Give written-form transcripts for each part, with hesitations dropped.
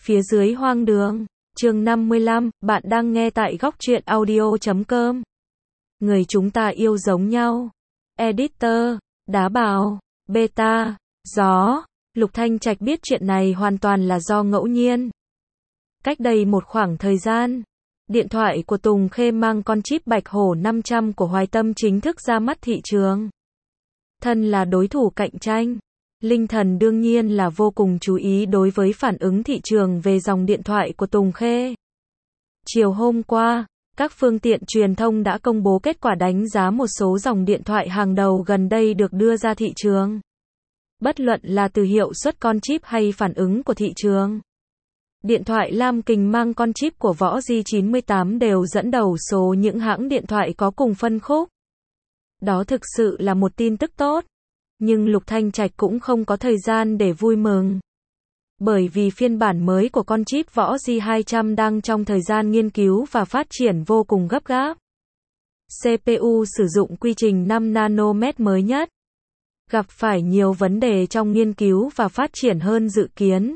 Phía dưới hoang đường, chương 55, bạn đang nghe tại góc truyện audio.com. Người chúng ta yêu giống nhau. Editor, Đá Bào, Beta, Gió. Lục Thanh Trạch biết chuyện này hoàn toàn là do ngẫu nhiên. Cách đây một khoảng thời gian, điện thoại của Tùng Khê mang con chip Bạch Hổ 500 của Hoài Tâm chính thức ra mắt thị trường. Thân là đối thủ cạnh tranh, Linh Thần đương nhiên là vô cùng chú ý đối với phản ứng thị trường về dòng điện thoại của Tùng Khê. Chiều hôm qua, các phương tiện truyền thông đã công bố kết quả đánh giá một số dòng điện thoại hàng đầu gần đây được đưa ra thị trường. Bất luận là từ hiệu suất con chip hay phản ứng của thị trường, điện thoại Lam Kình mang con chip của Võ G98 đều dẫn đầu số những hãng điện thoại có cùng phân khúc. Đó thực sự là một tin tức tốt. Nhưng Lục Thanh Trạch cũng không có thời gian để vui mừng. Bởi vì phiên bản mới của con chip Võ G200 đang trong thời gian nghiên cứu và phát triển vô cùng gấp gáp. CPU sử dụng quy trình 5 nanomet mới nhất. Gặp phải nhiều vấn đề trong nghiên cứu và phát triển hơn dự kiến.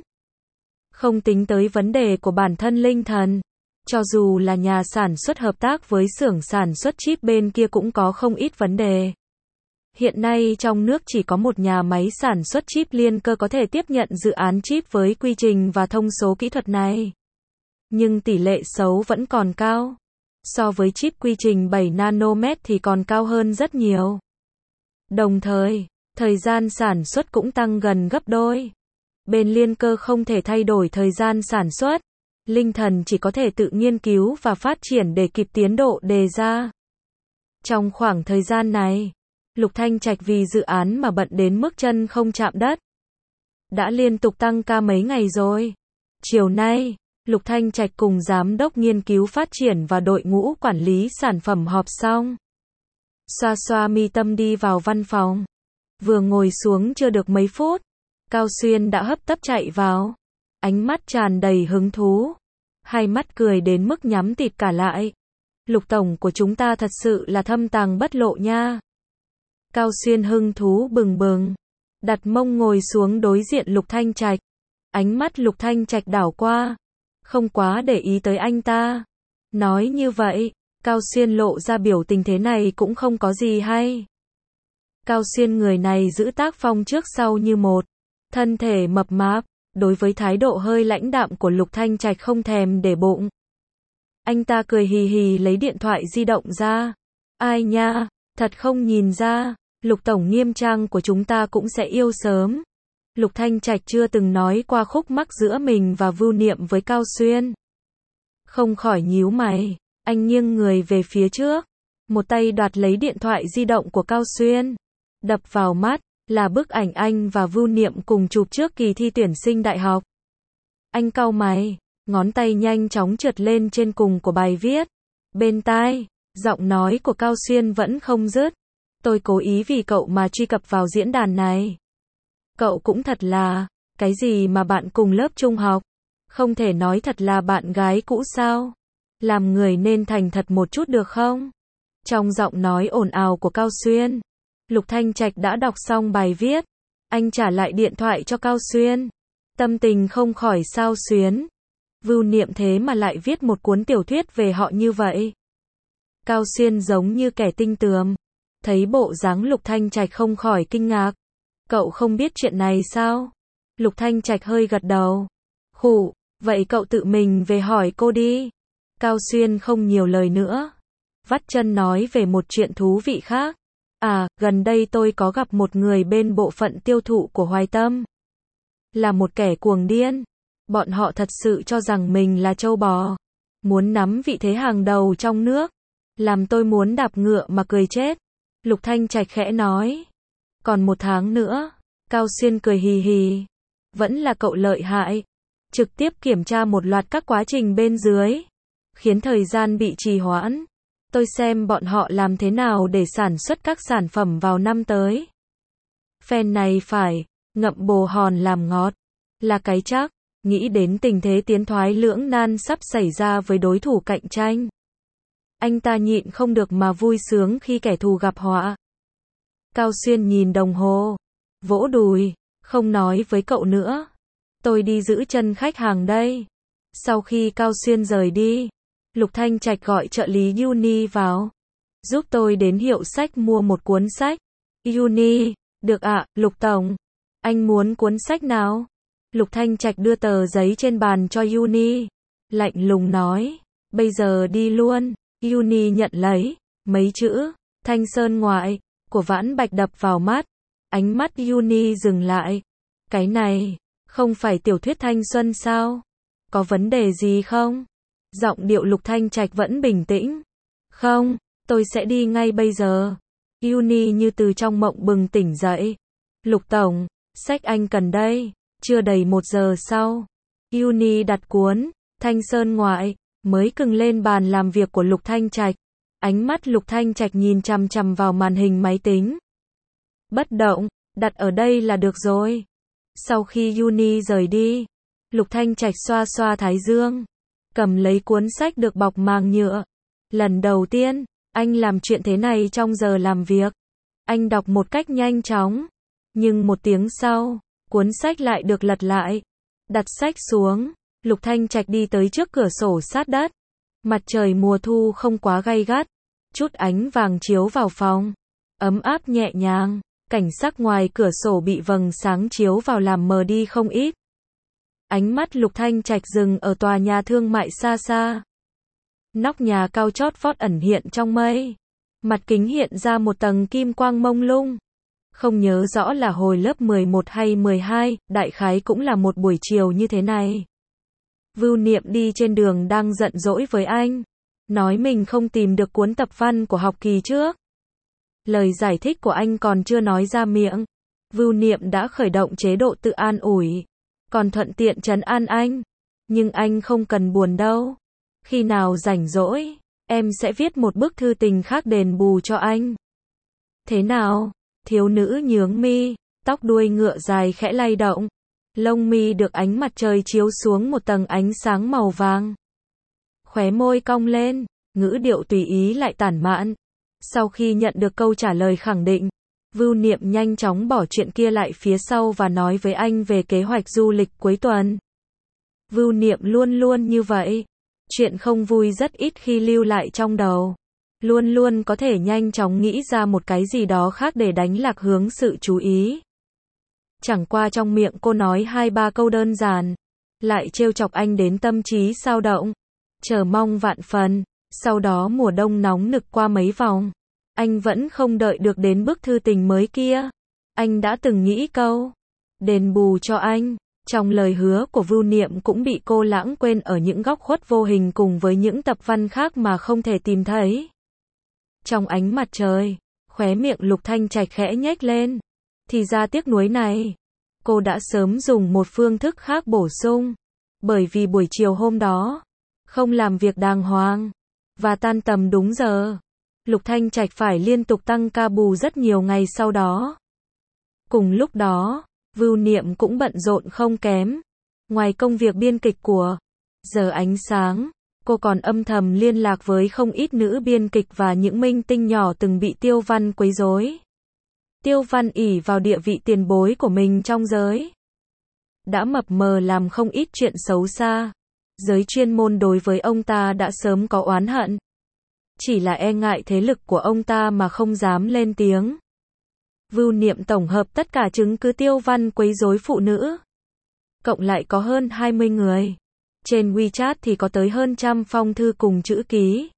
Không tính tới vấn đề của bản thân Linh Thần. Cho dù là nhà sản xuất hợp tác với xưởng sản xuất chip bên kia cũng có không ít vấn đề. Hiện nay trong nước chỉ có một nhà máy sản xuất chip liên cơ có thể tiếp nhận dự án chip với quy trình và thông số kỹ thuật này. Nhưng tỷ lệ xấu vẫn còn cao. So với chip quy trình 7 nanomet thì còn cao hơn rất nhiều. Đồng thời, thời gian sản xuất cũng tăng gần gấp đôi. Bên liên cơ không thể thay đổi thời gian sản xuất. Linh Thần chỉ có thể tự nghiên cứu và phát triển để kịp tiến độ đề ra. Trong khoảng thời gian này, Lục Thanh Trạch vì dự án mà bận đến mức chân không chạm đất. Đã liên tục tăng ca mấy ngày rồi. Chiều nay, Lục Thanh Trạch cùng giám đốc nghiên cứu phát triển và đội ngũ quản lý sản phẩm họp xong. Xoa xoa mi tâm đi vào văn phòng. Vừa ngồi xuống chưa được mấy phút, Cao Xuyên đã hấp tấp chạy vào. Ánh mắt tràn đầy hứng thú. Hai mắt cười đến mức nhắm tịt cả lại. Lục tổng của chúng ta thật sự là thâm tàng bất lộ nha. Cao Xuyên hứng thú bừng bừng, đặt mông ngồi xuống đối diện Lục Thanh Trạch. Ánh mắt Lục Thanh Trạch đảo qua, không quá để ý tới anh ta. Nói như vậy, Cao Xuyên lộ ra biểu tình thế này cũng không có gì hay. Cao Xuyên người này giữ tác phong trước sau như một, thân thể mập mạp, đối với thái độ hơi lãnh đạm của Lục Thanh Trạch không thèm để bụng. Anh ta cười hì hì lấy điện thoại di động ra. Ai nha, thật không nhìn ra. Lục tổng nghiêm trang của chúng ta cũng sẽ yêu sớm. Lục Thanh Trạch chưa từng nói qua khúc mắc giữa mình và Vưu Niệm với Cao Xuyên. Không khỏi nhíu mày, anh nghiêng người về phía trước, một tay đoạt lấy điện thoại di động của Cao Xuyên. Đập vào mắt là bức ảnh anh và Vưu Niệm cùng chụp trước kỳ thi tuyển sinh đại học. Anh cau mày, ngón tay nhanh chóng trượt lên trên cùng của bài viết. Bên tai, giọng nói của Cao Xuyên vẫn không dứt. Tôi cố ý vì cậu mà truy cập vào diễn đàn này. Cậu cũng thật là, cái gì mà bạn cùng lớp trung học, không thể nói thật là bạn gái cũ sao? Làm người nên thành thật một chút được không? Trong giọng nói ồn ào của Cao Xuyên, Lục Thanh Trạch đã đọc xong bài viết. Anh trả lại điện thoại cho Cao Xuyên. Tâm tình không khỏi xao xuyến. Vưu Niệm thế mà lại viết một cuốn tiểu thuyết về họ như vậy. Cao Xuyên giống như kẻ tinh tường. Thấy bộ dáng Lục Thanh Trạch không khỏi kinh ngạc. Cậu không biết chuyện này sao? Lục Thanh Trạch hơi gật đầu. Khụ, vậy cậu tự mình về hỏi cô đi. Cao Xuyên không nhiều lời nữa. Vắt chân nói về một chuyện thú vị khác. À, gần đây tôi có gặp một người bên bộ phận tiêu thụ của Hoài Tâm. Là một kẻ cuồng điên. Bọn họ thật sự cho rằng mình là trâu bò. Muốn nắm vị thế hàng đầu trong nước. Làm tôi muốn đạp ngựa mà cười chết. Lục Thanh Trạch khẽ nói. Còn 1 tháng nữa. Cao Xuyên cười hì hì. Vẫn là cậu lợi hại. Trực tiếp kiểm tra một loạt các quá trình bên dưới. Khiến thời gian bị trì hoãn. Tôi xem bọn họ làm thế nào để sản xuất các sản phẩm vào năm tới. Phen này phải ngậm bồ hòn làm ngọt. Là cái chắc. Nghĩ đến tình thế tiến thoái lưỡng nan sắp xảy ra với đối thủ cạnh tranh. Anh ta nhịn không được mà vui sướng khi kẻ thù gặp họa. Cao Xuyên nhìn đồng hồ, vỗ đùi, không nói với cậu nữa. tôi đi giữ chân khách hàng đây. Sau khi Cao Xuyên rời đi, Lục Thanh Trạch gọi trợ lý Uni vào. Giúp tôi đến hiệu sách mua một cuốn sách. Uni, được ạ, Lục Tổng. Anh muốn cuốn sách nào? Lục Thanh Trạch đưa tờ giấy trên bàn cho Uni. Lạnh lùng nói, bây giờ đi luôn. Uni nhận lấy, mấy chữ, Thanh Sơn ngoại, của Vãn Bạch đập vào mắt. Ánh mắt Uni dừng lại. Cái này, không phải tiểu thuyết thanh xuân sao? Có vấn đề gì không? Giọng điệu Lục Thanh Trạch vẫn bình tĩnh. Không, tôi sẽ đi ngay bây giờ. Uni như từ trong mộng bừng tỉnh dậy. Lục Tổng, sách anh cần đây. Chưa đầy 1 giờ sau, Uni đặt cuốn Thanh Sơn ngoại mới cưng lên bàn làm việc của Lục Thanh Trạch. Ánh mắt Lục Thanh Trạch nhìn chằm chằm vào màn hình máy tính. Bất động, đặt ở đây là được rồi. Sau khi Uni rời đi, Lục Thanh Trạch xoa xoa thái dương, cầm lấy cuốn sách được bọc màng nhựa. Lần đầu tiên, anh làm chuyện thế này trong giờ làm việc. Anh đọc một cách nhanh chóng, nhưng 1 tiếng sau, cuốn sách lại được lật lại. Đặt sách xuống, Lục Thanh Trạch đi tới trước cửa sổ sát đất. Mặt trời mùa thu không quá gay gắt, chút ánh vàng chiếu vào phòng, ấm áp nhẹ nhàng. Cảnh sắc ngoài cửa sổ bị vầng sáng chiếu vào làm mờ đi không ít. Ánh mắt Lục Thanh Trạch dừng ở tòa nhà thương mại xa xa. Nóc nhà cao chót vót ẩn hiện trong mây. Mặt kính hiện ra một tầng kim quang mông lung. Không nhớ rõ là hồi lớp 11 hay 12, đại khái cũng là một buổi chiều như thế này. Vưu Niệm đi trên đường đang giận dỗi với anh. Nói mình không tìm được cuốn tập văn của học kỳ trước. Lời giải thích của anh còn chưa nói ra miệng. Vưu Niệm đã khởi động chế độ tự an ủi. Còn thuận tiện trấn an anh. Nhưng anh không cần buồn đâu. Khi nào rảnh rỗi, em sẽ viết một bức thư tình khác đền bù cho anh. Thế nào? Thiếu nữ nhướng mi, tóc đuôi ngựa dài khẽ lay động. Lông mi được ánh mặt trời chiếu xuống một tầng ánh sáng màu vàng. Khóe môi cong lên, ngữ điệu tùy ý lại tản mạn. Sau khi nhận được câu trả lời khẳng định, Vưu Niệm nhanh chóng bỏ chuyện kia lại phía sau và nói với anh về kế hoạch du lịch cuối tuần. Vưu Niệm luôn luôn như vậy. Chuyện không vui rất ít khi lưu lại trong đầu. Luôn luôn có thể nhanh chóng nghĩ ra một cái gì đó khác để đánh lạc hướng sự chú ý. Chẳng qua trong miệng cô nói 2-3 câu đơn giản, lại trêu chọc anh đến tâm trí xao động, chờ mong vạn phần. Sau đó mùa đông nóng nực qua mấy vòng, anh vẫn không đợi được đến bức thư tình mới kia. Anh đã từng nghĩ câu đền bù cho anh, trong lời hứa của Vưu Niệm cũng bị cô lãng quên ở những góc khuất vô hình cùng với những tập văn khác mà không thể tìm thấy. Trong ánh mặt trời, khóe miệng Lục Thanh Trạch khẽ nhếch lên. Thì ra tiếc nuối này, cô đã sớm dùng một phương thức khác bổ sung. Bởi vì buổi chiều hôm đó, không làm việc đàng hoàng, và tan tầm đúng giờ. Lục Thanh Trạch phải liên tục tăng ca bù rất nhiều ngày sau đó. Cùng lúc đó, Vưu Niệm cũng bận rộn không kém. Ngoài công việc biên kịch của Giờ Ánh Sáng, cô còn âm thầm liên lạc với không ít nữ biên kịch và những minh tinh nhỏ từng bị Tiêu Văn quấy rối. Tiêu Văn ỷ vào địa vị tiền bối của mình trong giới, đã mập mờ làm không ít chuyện xấu xa. Giới chuyên môn đối với ông ta đã sớm có oán hận. Chỉ là e ngại thế lực của ông ta mà không dám lên tiếng. Vưu Niệm tổng hợp tất cả chứng cứ Tiêu Văn quấy rối phụ nữ. Cộng lại có hơn 20 người. Trên WeChat thì có tới hơn 100 phong thư cùng chữ ký.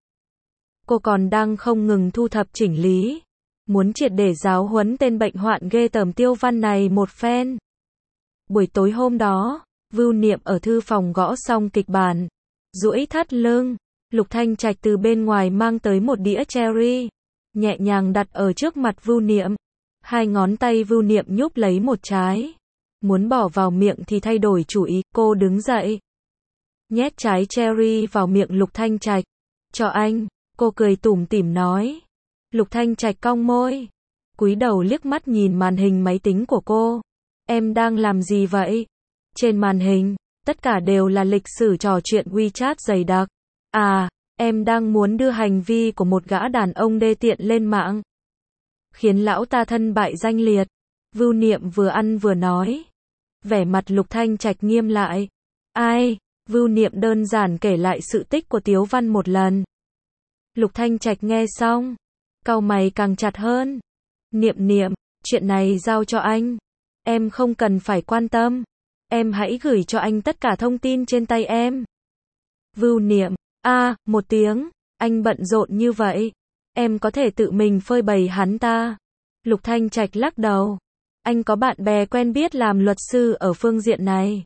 Cô còn đang không ngừng thu thập chỉnh lý. Muốn triệt để giáo huấn tên bệnh hoạn ghê tởm Tiêu Văn này một phen. Buổi tối hôm đó, Vưu Niệm ở thư phòng gõ xong kịch bản. Duỗi thắt lưng, Lục Thanh Trạch từ bên ngoài mang tới một đĩa cherry. Nhẹ nhàng đặt ở trước mặt Vưu Niệm. 2 ngón tay Vưu Niệm nhúc lấy một trái. Muốn bỏ vào miệng thì thay đổi chủ ý, cô đứng dậy. Nhét trái cherry vào miệng Lục Thanh Trạch. Cho anh, cô cười tủm tỉm nói. Lục Thanh Trạch cong môi. Cúi đầu liếc mắt nhìn màn hình máy tính của cô. Em đang làm gì vậy? Trên màn hình, tất cả đều là lịch sử trò chuyện WeChat dày đặc. À, em đang muốn đưa hành vi của một gã đàn ông đê tiện lên mạng. Khiến lão ta thân bại danh liệt. Vưu Niệm vừa ăn vừa nói. Vẻ mặt Lục Thanh Trạch nghiêm lại. Ai? Vưu Niệm đơn giản kể lại sự tích của Tiếu Văn một lần. Lục Thanh Trạch nghe xong, cau mày càng chặt hơn. Niệm, chuyện này giao cho anh. Em không cần phải quan tâm. Em hãy gửi cho anh tất cả thông tin trên tay em. Vưu Niệm, một tiếng, anh bận rộn như vậy. Em có thể tự mình phơi bày hắn ta. Lục Thanh Trạch lắc đầu. Anh có bạn bè quen biết làm luật sư ở phương diện này.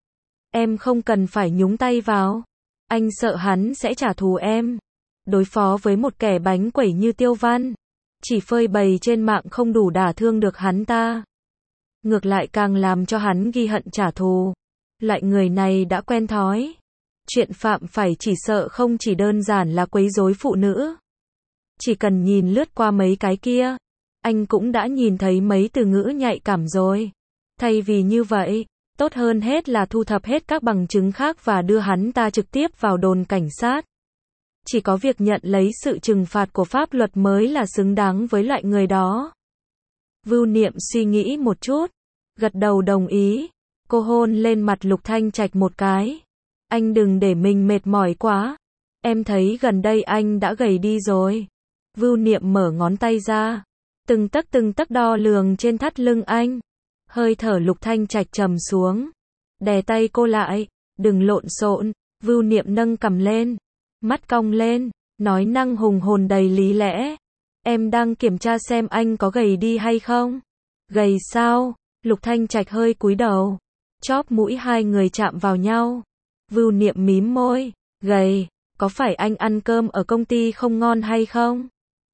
Em không cần phải nhúng tay vào. Anh sợ hắn sẽ trả thù em. Đối phó với một kẻ bánh quẩy như Tiêu Văn, chỉ phơi bày trên mạng không đủ đả thương được hắn ta. Ngược lại càng làm cho hắn ghi hận trả thù. Loại người này đã quen thói. Chuyện phạm phải chỉ sợ không chỉ đơn giản là quấy rối phụ nữ. Chỉ cần nhìn lướt qua mấy cái kia, anh cũng đã nhìn thấy mấy từ ngữ nhạy cảm rồi. Thay vì như vậy, tốt hơn hết là thu thập hết các bằng chứng khác và đưa hắn ta trực tiếp vào đồn cảnh sát. Chỉ có việc nhận lấy sự trừng phạt của pháp luật mới là xứng đáng với loại người đó. Vưu Niệm suy nghĩ một chút, gật đầu đồng ý. Cô hôn lên mặt Lục Thanh Trạch một cái. Anh đừng để mình mệt mỏi quá. Em thấy gần đây anh đã gầy đi rồi. Vưu Niệm mở ngón tay ra, từng tấc đo lường trên thắt lưng anh. Hơi thở Lục Thanh Trạch trầm xuống, đè tay cô lại. Đừng lộn xộn. Vưu Niệm nâng cằm lên, mắt cong lên, nói năng hùng hồn đầy lý lẽ. Em đang kiểm tra xem anh có gầy đi hay không. Gầy sao? Lục Thanh Trạch hơi cúi đầu. Chóp mũi hai người chạm vào nhau. Vưu Niệm mím môi. Gầy, có phải anh ăn cơm ở công ty không ngon hay không?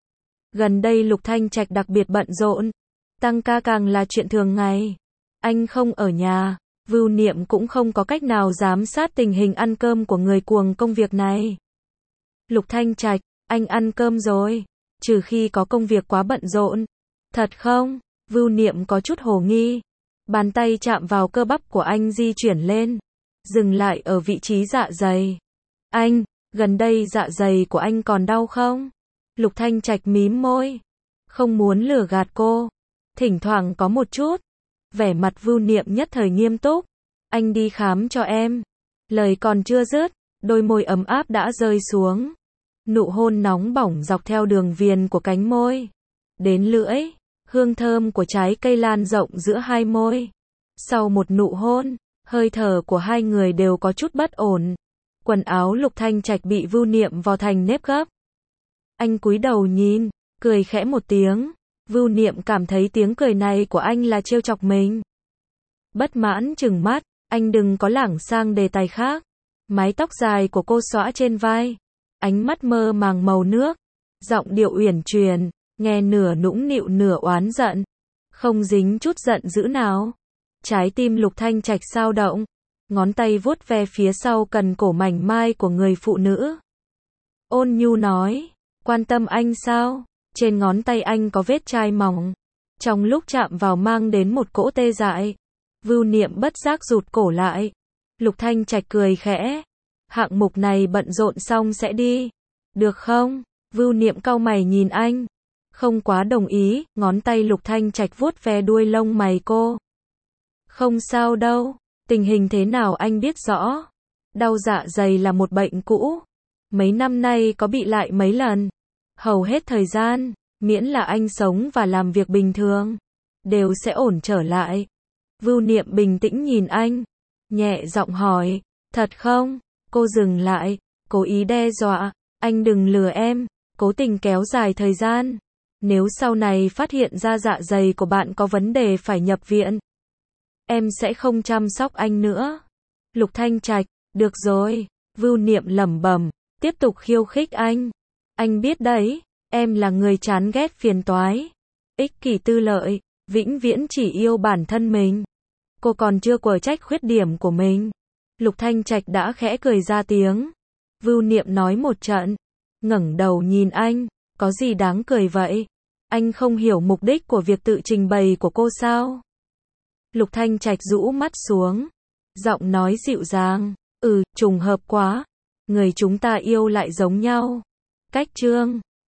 Gần đây Lục Thanh Trạch đặc biệt bận rộn. Tăng ca càng là chuyện thường ngày. Anh không ở nhà. Vưu Niệm cũng không có cách nào giám sát tình hình ăn cơm của người cuồng công việc này. Lục Thanh Trạch, anh ăn cơm rồi. Trừ khi có công việc quá bận rộn. Thật không? Vưu Niệm có chút hồ nghi. Bàn tay chạm vào cơ bắp của anh di chuyển lên. Dừng lại ở vị trí dạ dày. Anh, gần đây dạ dày của anh còn đau không? Lục Thanh Trạch mím môi. Không muốn lừa gạt cô. Thỉnh thoảng có một chút. Vẻ mặt Vưu Niệm nhất thời nghiêm túc. Anh đi khám cho em. Lời còn chưa dứt, đôi môi ấm áp đã rơi xuống. Nụ hôn nóng bỏng dọc theo đường viền của cánh môi. Đến lưỡi, hương thơm của trái cây lan rộng giữa hai môi. Sau một nụ hôn, hơi thở của hai người đều có chút bất ổn. Quần áo Lục Thanh Trạch bị Vưu Niệm vò thành nếp gấp. Anh cúi đầu nhìn, cười khẽ một tiếng. Vưu Niệm cảm thấy tiếng cười này của anh là trêu chọc mình. Bất mãn trừng mắt, anh đừng có lảng sang đề tài khác. Mái tóc dài của cô xõa trên vai. Ánh mắt mơ màng màu nước. Giọng điệu uyển chuyển, nghe nửa nũng nịu nửa oán giận. Không dính chút giận dữ nào. Trái tim Lục Thanh Trạch sao động. Ngón tay vuốt ve phía sau cần cổ mảnh mai của người phụ nữ. Ôn nhu nói, quan tâm anh sao? Trên ngón tay anh có vết chai mỏng. Trong lúc chạm vào mang đến một cỗ tê dại. Vưu Niệm bất giác rụt cổ lại. Lục Thanh Trạch cười khẽ. Hạng mục này bận rộn xong sẽ đi. Được không? Vưu Niệm cau mày nhìn anh. Không quá đồng ý, ngón tay Lục Thanh Trạch vuốt ve đuôi lông mày cô. Không sao đâu, tình hình thế nào anh biết rõ. Đau dạ dày là một bệnh cũ. Mấy năm nay có bị lại mấy lần. Hầu hết thời gian, miễn là anh sống và làm việc bình thường, đều sẽ ổn trở lại. Vưu Niệm bình tĩnh nhìn anh, nhẹ giọng hỏi, thật không? Cô dừng lại, cố ý đe dọa, anh đừng lừa em, cố tình kéo dài thời gian. Nếu sau này phát hiện ra dạ dày của bạn có vấn đề phải nhập viện, em sẽ không chăm sóc anh nữa. Lục Thanh Trạch, được rồi. Vưu Niệm lẩm bẩm, tiếp tục khiêu khích anh. Anh biết đấy, em là người chán ghét phiền toái, ích kỷ tư lợi, vĩnh viễn chỉ yêu bản thân mình. Cô còn chưa quở trách khuyết điểm của mình. Lục Thanh Trạch đã khẽ cười ra tiếng. Vưu Niệm nói một trận, ngẩng đầu nhìn anh, có gì đáng cười vậy? Anh không hiểu mục đích của việc tự trình bày của cô sao? Lục Thanh Trạch rũ mắt xuống, giọng nói dịu dàng, trùng hợp quá, người chúng ta yêu lại giống nhau. Cách chương